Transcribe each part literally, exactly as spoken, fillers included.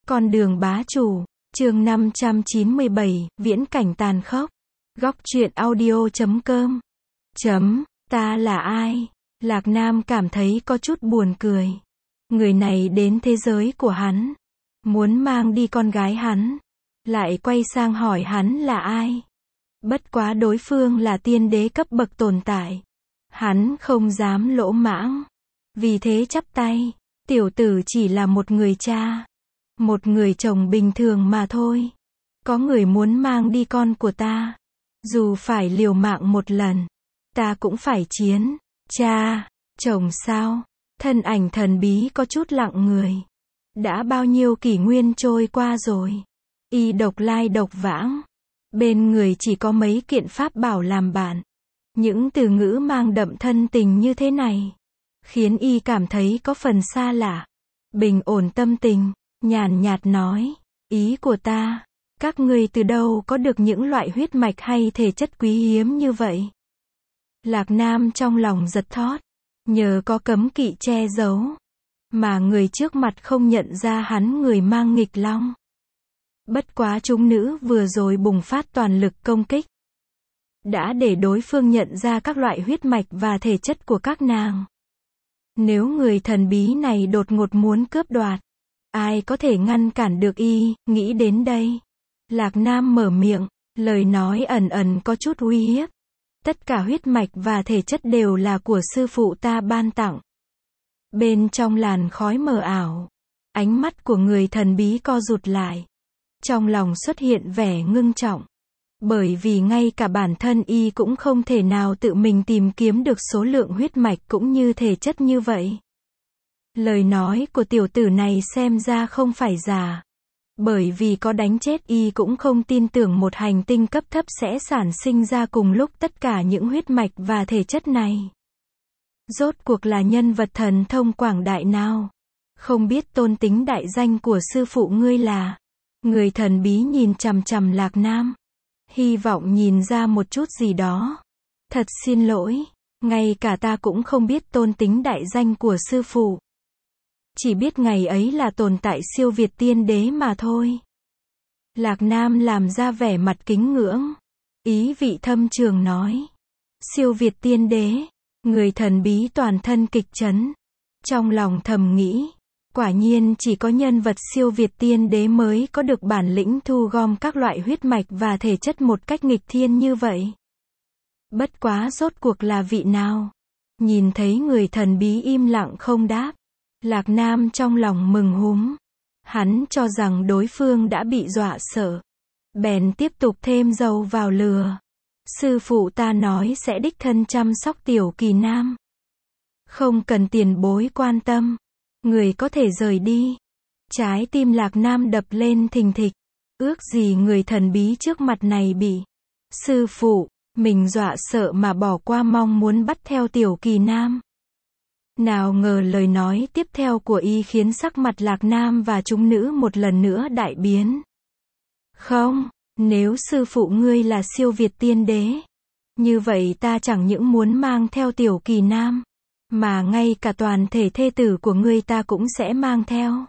Con đường bá chủ, chương năm trăm chín mươi bảy, viễn cảnh tàn khốc. Góc truyện audio chấm com. Chấm, ta là ai? Lạc Nam cảm thấy có chút buồn cười. Người này đến thế giới của hắn, muốn mang đi con gái hắn, lại quay sang hỏi hắn là ai. Bất quá đối phương là tiên đế cấp bậc tồn tại. Hắn không dám lỗ mãng. Vì thế chắp tay, tiểu tử chỉ là một người cha, một người chồng bình thường mà thôi. Có người muốn mang đi con của ta, dù phải liều mạng một lần, ta cũng phải chiến. Cha, chồng sao? Thân ảnh thần bí có chút lặng người. Đã bao nhiêu kỷ nguyên trôi qua rồi, y độc lai độc vãng, bên người chỉ có mấy kiện pháp bảo làm bạn. Những từ ngữ mang đậm thân tình như thế này, khiến y cảm thấy có phần xa lạ. Bình ổn tâm tình, nhàn nhạt nói, ý của ta, các ngươi từ đâu có được những loại huyết mạch hay thể chất quý hiếm như vậy? Lạc Nam trong lòng giật thót, nhờ có cấm kỵ che giấu, mà người trước mặt không nhận ra hắn người mang nghịch long. Bất quá chúng nữ vừa rồi bùng phát toàn lực công kích, đã để đối phương nhận ra các loại huyết mạch và thể chất của các nàng. Nếu người thần bí này đột ngột muốn cướp đoạt, ai có thể ngăn cản được y? Nghĩ đến đây, Lạc Nam mở miệng, lời nói ẩn ẩn có chút uy hiếp. Tất cả huyết mạch và thể chất đều là của sư phụ ta ban tặng. Bên trong làn khói mờ ảo, ánh mắt của người thần bí co rụt lại. Trong lòng xuất hiện vẻ ngưng trọng. Bởi vì ngay cả bản thân y cũng không thể nào tự mình tìm kiếm được số lượng huyết mạch cũng như thể chất như vậy. Lời nói của tiểu tử này xem ra không phải giả. Bởi vì có đánh chết y cũng không tin tưởng một hành tinh cấp thấp sẽ sản sinh ra cùng lúc tất cả những huyết mạch và thể chất này. Rốt cuộc là nhân vật thần thông quảng đại nào? Không biết tôn tính đại danh của sư phụ ngươi là? Người thần bí nhìn chằm chằm Lạc Nam, hy vọng nhìn ra một chút gì đó. Thật xin lỗi, ngay cả ta cũng không biết tôn tính đại danh của sư phụ. Chỉ biết ngày ấy là tồn tại siêu việt tiên đế mà thôi. Lạc Nam làm ra vẻ mặt kính ngưỡng, ý vị thâm trường nói. Siêu việt tiên đế, người thần bí toàn thân kịch chấn. Trong lòng thầm nghĩ, quả nhiên chỉ có nhân vật siêu việt tiên đế mới có được bản lĩnh thu gom các loại huyết mạch và thể chất một cách nghịch thiên như vậy. Bất quá rốt cuộc là vị nào? Nhìn thấy người thần bí im lặng không đáp, Lạc Nam trong lòng mừng húm. Hắn cho rằng đối phương đã bị dọa sợ, bèn tiếp tục thêm dầu vào lửa. Sư phụ ta nói sẽ đích thân chăm sóc tiểu kỳ nam. Không cần tiền bối quan tâm, người có thể rời đi. Trái tim Lạc Nam đập lên thình thịch. Ước gì người thần bí trước mặt này bị sư phụ mình dọa sợ mà bỏ qua mong muốn bắt theo tiểu kỳ nam. Nào ngờ lời nói tiếp theo của y khiến sắc mặt Lạc Nam và chúng nữ một lần nữa đại biến. Không, nếu sư phụ ngươi là siêu việt tiên đế, như vậy ta chẳng những muốn mang theo tiểu kỳ nam, mà ngay cả toàn thể thê tử của ngươi ta cũng sẽ mang theo.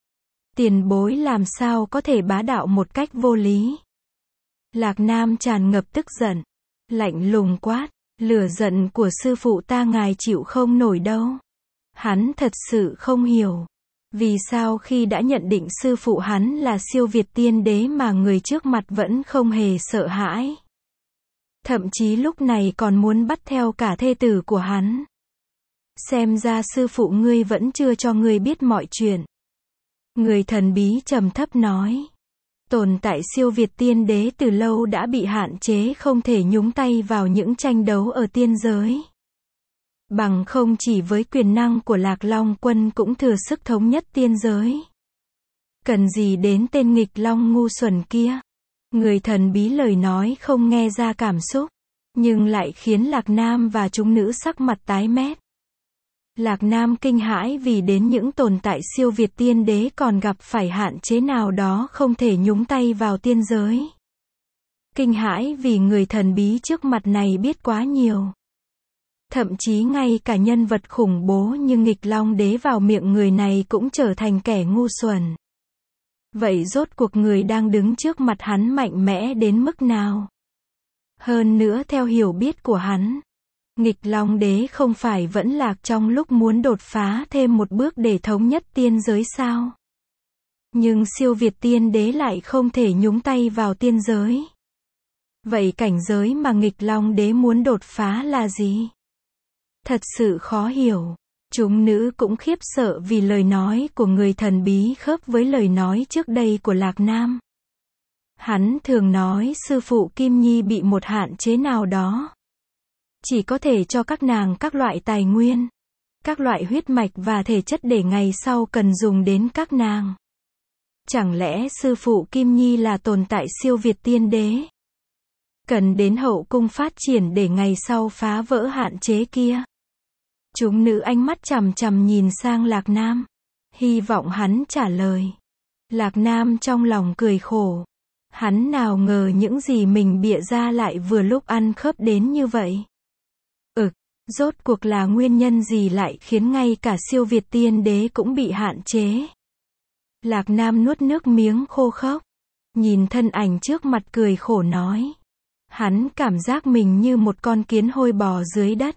Tiền bối làm sao có thể bá đạo một cách vô lý? Lạc Nam tràn ngập tức giận, lạnh lùng quát, lửa giận của sư phụ ta ngài chịu không nổi đâu. Hắn thật sự không hiểu, vì sao khi đã nhận định sư phụ hắn là siêu việt tiên đế mà người trước mặt vẫn không hề sợ hãi. Thậm chí lúc này còn muốn bắt theo cả thê tử của hắn. Xem ra sư phụ ngươi vẫn chưa cho ngươi biết mọi chuyện. Người thần bí trầm thấp nói. Tồn tại siêu việt tiên đế từ lâu đã bị hạn chế không thể nhúng tay vào những tranh đấu ở tiên giới. Bằng không chỉ với quyền năng của Lạc Long quân cũng thừa sức thống nhất tiên giới. Cần gì đến tên nghịch long ngu xuẩn kia? Người thần bí lời nói không nghe ra cảm xúc, nhưng lại khiến Lạc Nam và chúng nữ sắc mặt tái mét. Lạc Nam kinh hãi vì đến những tồn tại siêu việt tiên đế còn gặp phải hạn chế nào đó không thể nhúng tay vào tiên giới. Kinh hãi vì người thần bí trước mặt này biết quá nhiều. Thậm chí ngay cả nhân vật khủng bố như nghịch long đế vào miệng người này cũng trở thành kẻ ngu xuẩn. Vậy rốt cuộc người đang đứng trước mặt hắn mạnh mẽ đến mức nào? Hơn nữa theo hiểu biết của hắn, Nghịch Long Đế không phải vẫn lạc trong lúc muốn đột phá thêm một bước để thống nhất tiên giới sao? Nhưng siêu việt tiên đế lại không thể nhúng tay vào tiên giới. Vậy cảnh giới mà Nghịch Long Đế muốn đột phá là gì? Thật sự khó hiểu. Chúng nữ cũng khiếp sợ vì lời nói của người thần bí khớp với lời nói trước đây của Lạc Nam. Hắn thường nói sư phụ Kim Nhi bị một hạn chế nào đó. Chỉ có thể cho các nàng các loại tài nguyên, các loại huyết mạch và thể chất để ngày sau cần dùng đến các nàng. Chẳng lẽ sư phụ Kim Nhi là tồn tại siêu việt tiên đế? Cần đến hậu cung phát triển để ngày sau phá vỡ hạn chế kia. Chúng nữ ánh mắt chằm chằm nhìn sang Lạc Nam, hy vọng hắn trả lời. Lạc Nam trong lòng cười khổ. Hắn nào ngờ những gì mình bịa ra lại vừa lúc ăn khớp đến như vậy. Ực, rốt cuộc là nguyên nhân gì lại khiến ngay cả siêu việt tiên đế cũng bị hạn chế? Lạc Nam nuốt nước miếng khô khốc, nhìn thân ảnh trước mặt cười khổ nói. Hắn cảm giác mình như một con kiến hôi bò dưới đất,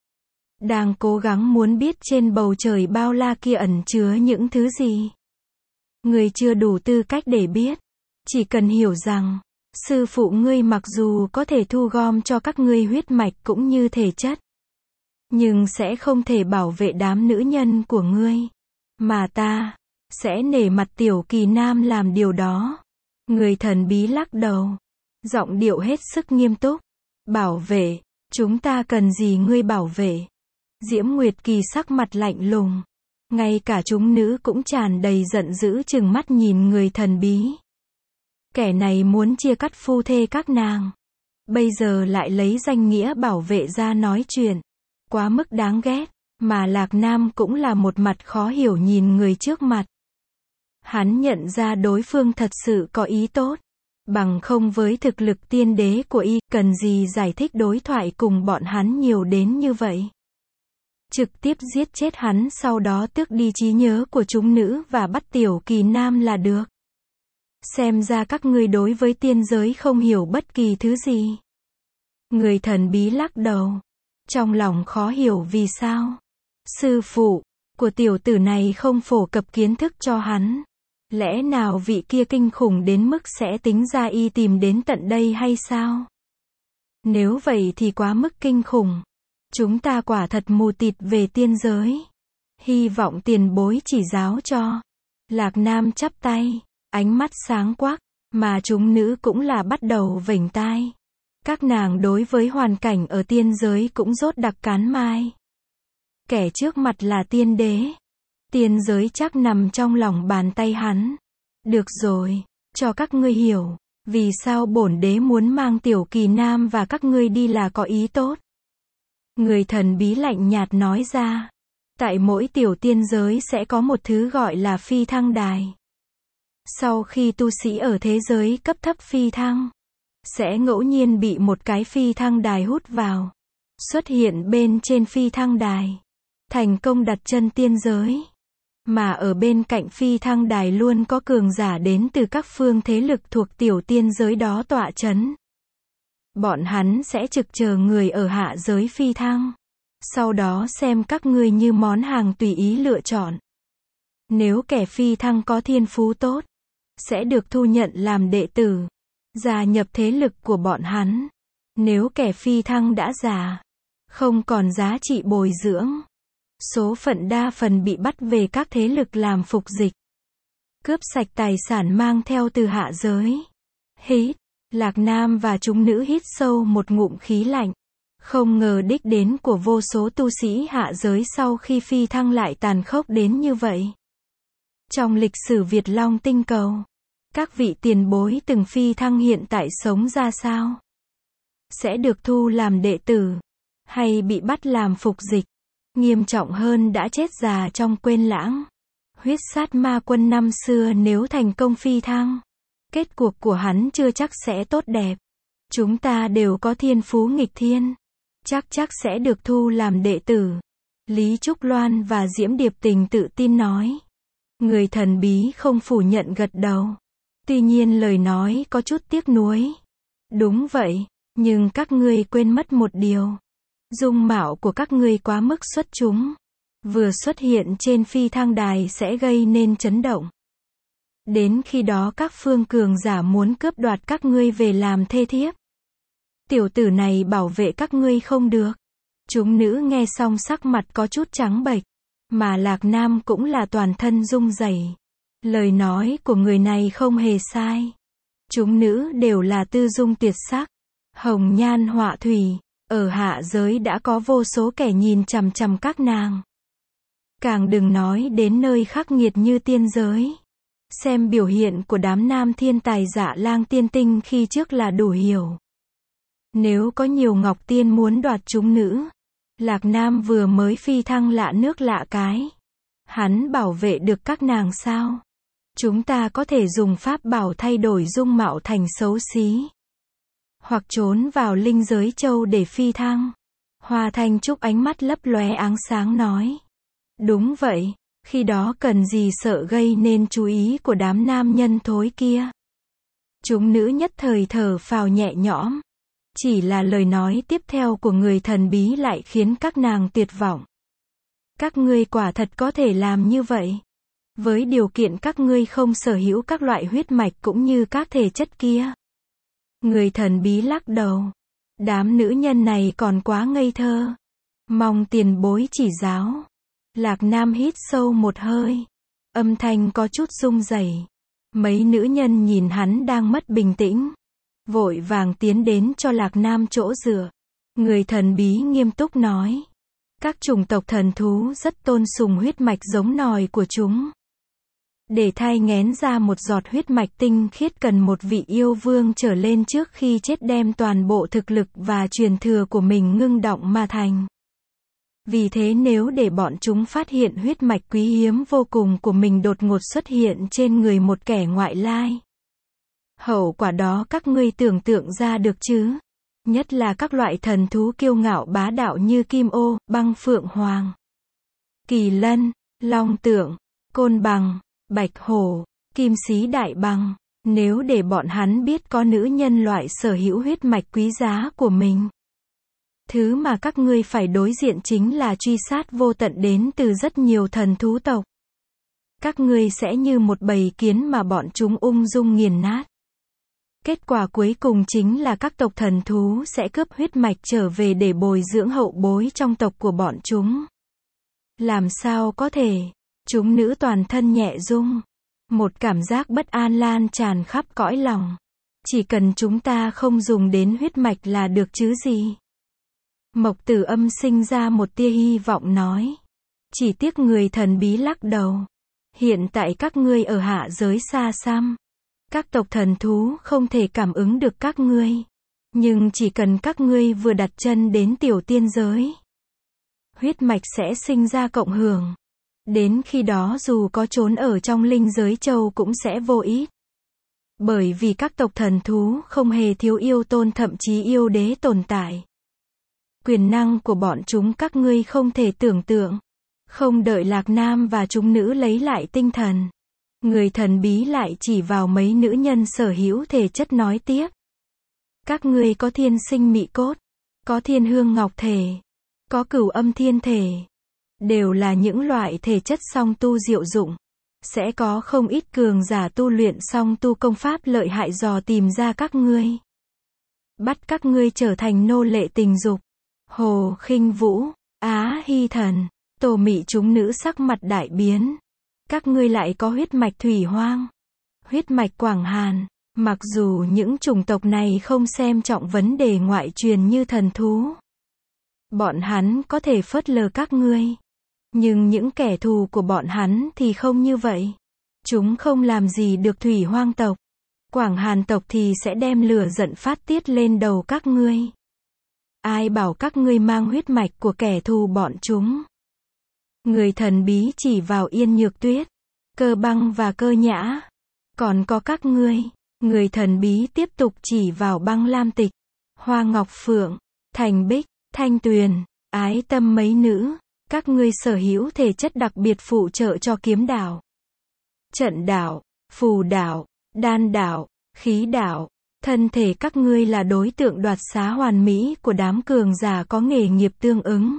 đang cố gắng muốn biết trên bầu trời bao la kia ẩn chứa những thứ gì. Người chưa đủ tư cách để biết. Chỉ cần hiểu rằng, sư phụ ngươi mặc dù có thể thu gom cho các ngươi huyết mạch cũng như thể chất, nhưng sẽ không thể bảo vệ đám nữ nhân của ngươi. Mà ta, sẽ nể mặt Tiểu Kỳ Nam làm điều đó. Người thần bí lắc đầu, giọng điệu hết sức nghiêm túc. Bảo vệ, chúng ta cần gì ngươi bảo vệ? Diễm Nguyệt Kỳ sắc mặt lạnh lùng. Ngay cả chúng nữ cũng tràn đầy giận dữ trừng mắt nhìn người thần bí. Kẻ này muốn chia cắt phu thê các nàng. Bây giờ lại lấy danh nghĩa bảo vệ ra nói chuyện. Quá mức đáng ghét. Mà Lạc Nam cũng là một mặt khó hiểu nhìn người trước mặt. Hắn nhận ra đối phương thật sự có ý tốt. Bằng không với thực lực tiên đế của y, cần gì giải thích đối thoại cùng bọn hắn nhiều đến như vậy. Trực tiếp giết chết hắn, sau đó tước đi trí nhớ của chúng nữ và bắt Tiểu Kỳ Nam là được. Xem ra các ngươi đối với tiên giới không hiểu bất kỳ thứ gì. Người thần bí lắc đầu, trong lòng khó hiểu vì sao sư phụ của tiểu tử này không phổ cập kiến thức cho hắn. Lẽ nào vị kia kinh khủng đến mức sẽ tính ra y tìm đến tận đây hay sao? Nếu vậy thì quá mức kinh khủng. Chúng ta quả thật mù tịt về tiên giới. Hy vọng tiền bối chỉ giáo cho. Lạc Nam chắp tay, ánh mắt sáng quắc, mà chúng nữ cũng là bắt đầu vểnh tai. Các nàng đối với hoàn cảnh ở tiên giới cũng rốt đặc cán mai. Kẻ trước mặt là tiên đế. Tiên giới chắc nằm trong lòng bàn tay hắn. Được rồi, cho các ngươi hiểu, vì sao bổn đế muốn mang Tiểu Kỳ Nam và các ngươi đi là có ý tốt. Người thần bí lạnh nhạt nói ra. Tại mỗi tiểu tiên giới sẽ có một thứ gọi là phi thăng đài. Sau khi tu sĩ ở thế giới cấp thấp phi thăng, sẽ ngẫu nhiên bị một cái phi thăng đài hút vào. Xuất hiện bên trên phi thăng đài. Thành công đặt chân tiên giới. Mà ở bên cạnh phi thăng đài luôn có cường giả đến từ các phương thế lực thuộc tiểu tiên giới đó tọa chấn. Bọn hắn sẽ trực chờ người ở hạ giới phi thăng. Sau đó xem các ngươi như món hàng tùy ý lựa chọn. Nếu kẻ phi thăng có thiên phú tốt, sẽ được thu nhận làm đệ tử, gia nhập thế lực của bọn hắn. Nếu kẻ phi thăng đã già, không còn giá trị bồi dưỡng, số phận đa phần bị bắt về các thế lực làm phục dịch, cướp sạch tài sản mang theo từ hạ giới. Hít, Lạc Nam và chúng nữ hít sâu một ngụm khí lạnh. Không ngờ đích đến của vô số tu sĩ hạ giới sau khi phi thăng lại tàn khốc đến như vậy. Trong lịch sử Việt Long tinh cầu, các vị tiền bối từng phi thăng hiện tại sống ra sao? Sẽ được thu làm đệ tử, hay bị bắt làm phục dịch? Nghiêm trọng hơn đã chết già trong quên lãng. Huyết sát ma quân năm xưa nếu thành công phi thăng, kết cuộc của hắn chưa chắc sẽ tốt đẹp. Chúng ta đều có thiên phú nghịch thiên, chắc chắc sẽ được thu làm đệ tử. Lý Trúc Loan và Diễm Điệp Tình tự tin nói. Người thần bí không phủ nhận gật đầu. Tuy nhiên lời nói có chút tiếc nuối. Đúng vậy, nhưng các ngươi quên mất một điều. Dung mạo của các ngươi quá mức xuất chúng. Vừa xuất hiện trên phi thăng đài sẽ gây nên chấn động. Đến khi đó các phương cường giả muốn cướp đoạt các ngươi về làm thê thiếp. Tiểu tử này bảo vệ các ngươi không được. Chúng nữ nghe xong sắc mặt có chút trắng bệch. Mà Lạc Nam cũng là toàn thân rung rẩy. Lời nói của người này không hề sai. Chúng nữ đều là tư dung tuyệt sắc. Hồng nhan họa thủy. Ở hạ giới đã có vô số kẻ nhìn chằm chằm các nàng. Càng đừng nói đến nơi khắc nghiệt như tiên giới. Xem biểu hiện của đám nam thiên tài Dạ Lang tiên tinh khi trước là đủ hiểu. Nếu có nhiều ngọc tiên muốn đoạt chúng nữ, Lạc Nam vừa mới phi thăng lạ nước lạ cái. Hắn bảo vệ được các nàng sao? Chúng ta có thể dùng pháp bảo thay đổi dung mạo thành xấu xí. Hoặc trốn vào linh giới châu để phi thăng. Hoa Thanh Trúc ánh mắt lấp lóe áng sáng nói. Đúng vậy, khi đó cần gì sợ gây nên chú ý của đám nam nhân thối kia. Chúng nữ nhất thời thở phào nhẹ nhõm. Chỉ là lời nói tiếp theo của người thần bí lại khiến các nàng tuyệt vọng. Các ngươi quả thật có thể làm như vậy. Với điều kiện các ngươi không sở hữu các loại huyết mạch cũng như các thể chất kia. Người thần bí lắc đầu. Đám nữ nhân này còn quá ngây thơ. Mong tiền bối chỉ giáo. Lạc Nam hít sâu một hơi. Âm thanh có chút rung rẩy. Mấy nữ nhân nhìn hắn đang mất bình tĩnh. Vội vàng tiến đến cho Lạc Nam chỗ dựa. Người thần bí nghiêm túc nói. Các chủng tộc thần thú rất tôn sùng huyết mạch giống nòi của chúng. Để thai nghén ra một giọt huyết mạch tinh khiết cần một vị yêu vương trở lên trước khi chết đem toàn bộ thực lực và truyền thừa của mình ngưng đọng mà thành. Vì thế nếu để bọn chúng phát hiện huyết mạch quý hiếm vô cùng của mình đột ngột xuất hiện trên người một kẻ ngoại lai. Hậu quả đó các ngươi tưởng tượng ra được chứ? Nhất là các loại thần thú kiêu ngạo bá đạo như Kim Ô, Băng Phượng Hoàng, Kỳ Lân, Long Tượng, Côn Bằng, Bạch Hổ, Kim Xí Đại Bằng. Nếu để bọn hắn biết có nữ nhân loại sở hữu huyết mạch quý giá của mình. Thứ mà các ngươi phải đối diện chính là truy sát vô tận đến từ rất nhiều thần thú tộc. Các ngươi sẽ như một bầy kiến mà bọn chúng ung dung nghiền nát. Kết quả cuối cùng chính là các tộc thần thú sẽ cướp huyết mạch trở về để bồi dưỡng hậu bối trong tộc của bọn chúng. Làm sao có thể? Chúng nữ toàn thân nhẹ rung. Một cảm giác bất an lan tràn khắp cõi lòng. Chỉ cần chúng ta không dùng đến huyết mạch là được chứ gì? Mộc Tử Âm sinh ra một tia hy vọng nói. Chỉ tiếc người thần bí lắc đầu. Hiện tại các ngươi ở hạ giới xa xăm. Các tộc thần thú không thể cảm ứng được các ngươi. Nhưng chỉ cần các ngươi vừa đặt chân đến tiểu tiên giới. Huyết mạch sẽ sinh ra cộng hưởng. Đến khi đó dù có trốn ở trong linh giới châu cũng sẽ vô ích. Bởi vì các tộc thần thú không hề thiếu yêu tôn thậm chí yêu đế tồn tại. Quyền năng của bọn chúng các ngươi không thể tưởng tượng. Không đợi Lạc Nam và chúng nữ lấy lại tinh thần. Người thần bí lại chỉ vào mấy nữ nhân sở hữu thể chất nói tiếp. Các ngươi có thiên sinh mị cốt, có thiên hương ngọc thể, có cửu âm thiên thể. Đều là những loại thể chất song tu diệu dụng. Sẽ có không ít cường giả tu luyện song tu công pháp lợi hại dò tìm ra các ngươi. Bắt các ngươi trở thành nô lệ tình dục. Hồ Khinh Vũ, Á Hy Thần, Tô Mị chúng nữ sắc mặt đại biến. Các ngươi lại có huyết mạch thủy hoang, huyết mạch Quảng Hàn. Mặc dù những chủng tộc này không xem trọng vấn đề ngoại truyền như thần thú. Bọn hắn có thể phớt lờ các ngươi. Nhưng những kẻ thù của bọn hắn thì không như vậy. Chúng không làm gì được thủy hoang tộc. Quảng Hàn tộc thì sẽ đem lửa giận phát tiết lên đầu các ngươi. Ai bảo các ngươi mang huyết mạch của kẻ thù bọn chúng. Người thần bí chỉ vào Yên Nhược Tuyết, Cơ Băng và Cơ Nhã. Còn có các ngươi. Người thần bí tiếp tục chỉ vào Băng Lam Tịch, Hoa Ngọc Phượng, Thành Bích, Thanh Tuyền, Ái Tâm mấy nữ. Các ngươi sở hữu thể chất đặc biệt phụ trợ cho kiếm đạo. trận đạo, phù đạo, đan đạo, khí đạo. Thân thể các ngươi là đối tượng đoạt xá hoàn mỹ của đám cường giả có nghề nghiệp tương ứng.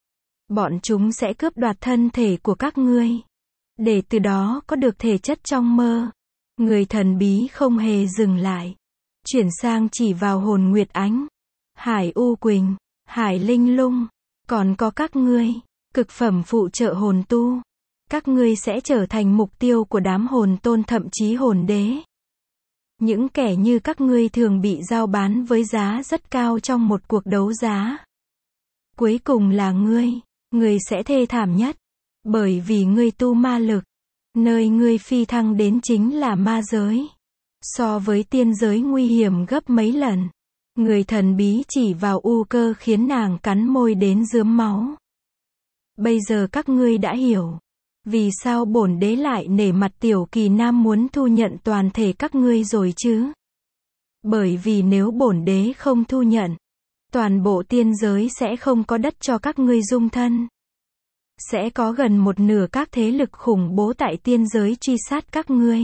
Bọn chúng sẽ cướp đoạt thân thể của các ngươi, để từ đó có được thể chất trong mơ. Người thần bí không hề dừng lại. Chuyển sang chỉ vào Hồn Nguyệt Ánh, Hải U Quỳnh, Hải Linh Lung. Còn có các ngươi, cực phẩm phụ trợ hồn tu. Các ngươi sẽ trở thành mục tiêu của đám hồn tôn thậm chí hồn đế. Những kẻ như các ngươi thường bị giao bán với giá rất cao trong một cuộc đấu giá. Cuối cùng là ngươi, ngươi sẽ thê thảm nhất. Bởi vì ngươi tu ma lực. Nơi ngươi phi thăng đến chính là ma giới. So với tiên giới nguy hiểm gấp mấy lần. Người thần bí chỉ vào U Cơ khiến nàng cắn môi đến rướm máu. Bây giờ các ngươi đã hiểu. Vì sao bổn đế lại nể mặt Tiểu Kỳ Nam muốn thu nhận toàn thể các ngươi rồi chứ? Bởi vì nếu bổn đế không thu nhận, toàn bộ tiên giới sẽ không có đất cho các ngươi dung thân. Sẽ có gần một nửa các thế lực khủng bố tại tiên giới truy sát các ngươi.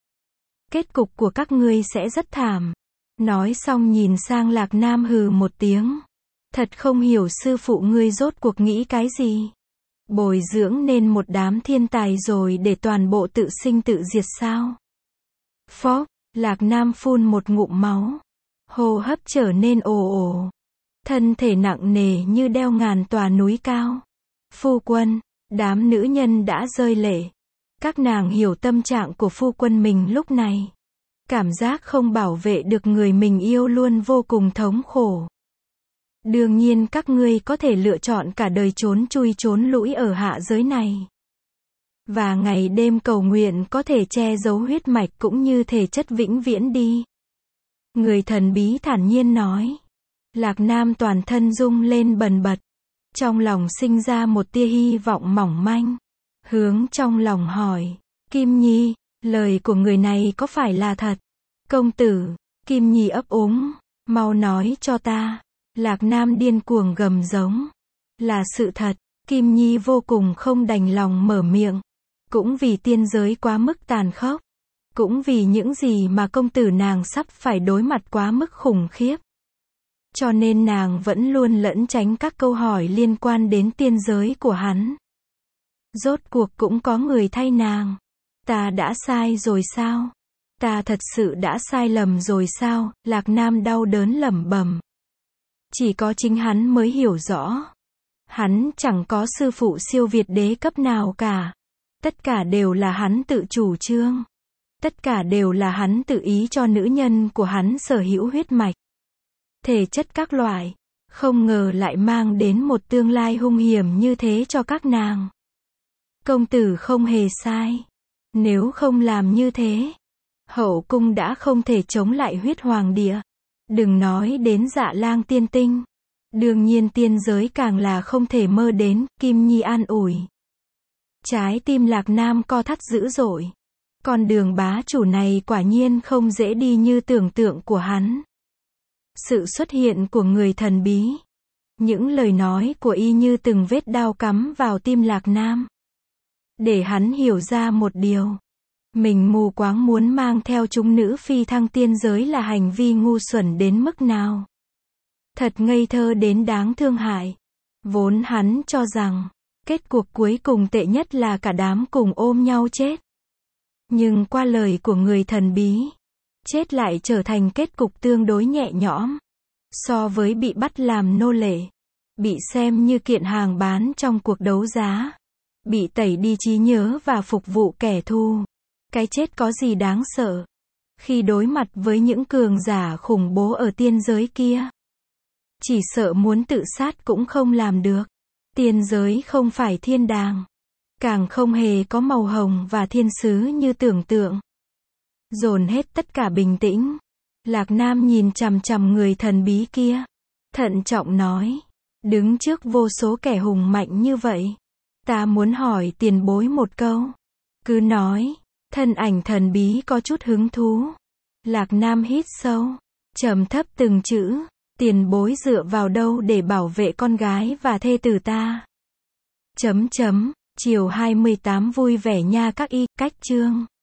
Kết cục của các ngươi sẽ rất thảm. Nói xong nhìn sang Lạc Nam hừ một tiếng. Thật không hiểu sư phụ ngươi rốt cuộc nghĩ cái gì. Bồi dưỡng nên một đám thiên tài rồi để toàn bộ tự sinh tự diệt sao? Phó, Lạc Nam phun một ngụm máu. Hô hấp trở nên ồ ồ. Thân thể nặng nề như đeo ngàn tòa núi cao. Phu quân, đám nữ nhân đã rơi lệ. Các nàng hiểu tâm trạng của phu quân mình lúc này. Cảm giác không bảo vệ được người mình yêu luôn vô cùng thống khổ. Đương nhiên các ngươi có thể lựa chọn cả đời trốn chui trốn lũi ở hạ giới này. Và ngày đêm cầu nguyện có thể che giấu huyết mạch cũng như thể chất vĩnh viễn đi. Người thần bí thản nhiên nói. Lạc Nam toàn thân rung lên bần bật. Trong lòng sinh ra một tia hy vọng mỏng manh. Hướng trong lòng hỏi. Kim Nhi, lời của người này có phải là thật? Công tử, Kim Nhi ấp úng. Mau nói cho ta. Lạc Nam điên cuồng gầm giống. Là sự thật. Kim Nhi vô cùng không đành lòng mở miệng. Cũng vì tiên giới quá mức tàn khốc. Cũng vì những gì mà công tử nàng sắp phải đối mặt quá mức khủng khiếp. Cho nên nàng vẫn luôn lẩn tránh các câu hỏi liên quan đến tiên giới của hắn. Rốt cuộc cũng có người thay nàng. Ta đã sai rồi sao? Ta thật sự đã sai lầm rồi sao? Lạc Nam đau đớn lẩm bẩm. Chỉ có chính hắn mới hiểu rõ. Hắn chẳng có sư phụ siêu việt đế cấp nào cả. Tất cả đều là hắn tự chủ trương. Tất cả đều là hắn tự ý cho nữ nhân của hắn sở hữu huyết mạch. Thể chất các loại. Không ngờ lại mang đến một tương lai hung hiểm như thế cho các nàng. Công tử không hề sai. Nếu không làm như thế, hậu cung đã không thể chống lại huyết hoàng địa. Đừng nói đến Dạ Lang tiên tinh. Đương nhiên tiên giới càng là không thể mơ đến. Kim Nhi an ủi. Trái tim Lạc Nam co thắt dữ dội. Con đường bá chủ này quả nhiên không dễ đi như tưởng tượng của hắn. Sự xuất hiện của người thần bí. Những lời nói của y như từng vết đao cắm vào tim Lạc Nam. Để hắn hiểu ra một điều. Mình mù quáng muốn mang theo chúng nữ phi thăng tiên giới là hành vi ngu xuẩn đến mức nào. Thật ngây thơ đến đáng thương hại. Vốn hắn cho rằng, kết cuộc cuối cùng tệ nhất là cả đám cùng ôm nhau chết. Nhưng qua lời của người thần bí, chết lại trở thành kết cục tương đối nhẹ nhõm. So với bị bắt làm nô lệ, bị xem như kiện hàng bán trong cuộc đấu giá, bị tẩy đi trí nhớ và phục vụ kẻ thù. Cái chết có gì đáng sợ? Khi đối mặt với những cường giả khủng bố ở tiên giới kia, chỉ sợ muốn tự sát cũng không làm được. Tiên giới không phải thiên đàng, càng không hề có màu hồng và thiên sứ như tưởng tượng. Dồn hết tất cả bình tĩnh, Lạc Nam nhìn chằm chằm người thần bí kia, thận trọng nói, đứng trước vô số kẻ hùng mạnh như vậy, ta muốn hỏi tiền bối một câu. Cứ nói. Thân ảnh thần bí có chút hứng thú. Lạc Nam hít sâu, trầm thấp từng chữ, tiền bối dựa vào đâu để bảo vệ con gái và thê tử ta? Chấm chấm, Chiều hai mươi tám vui vẻ nha các y, cách chương.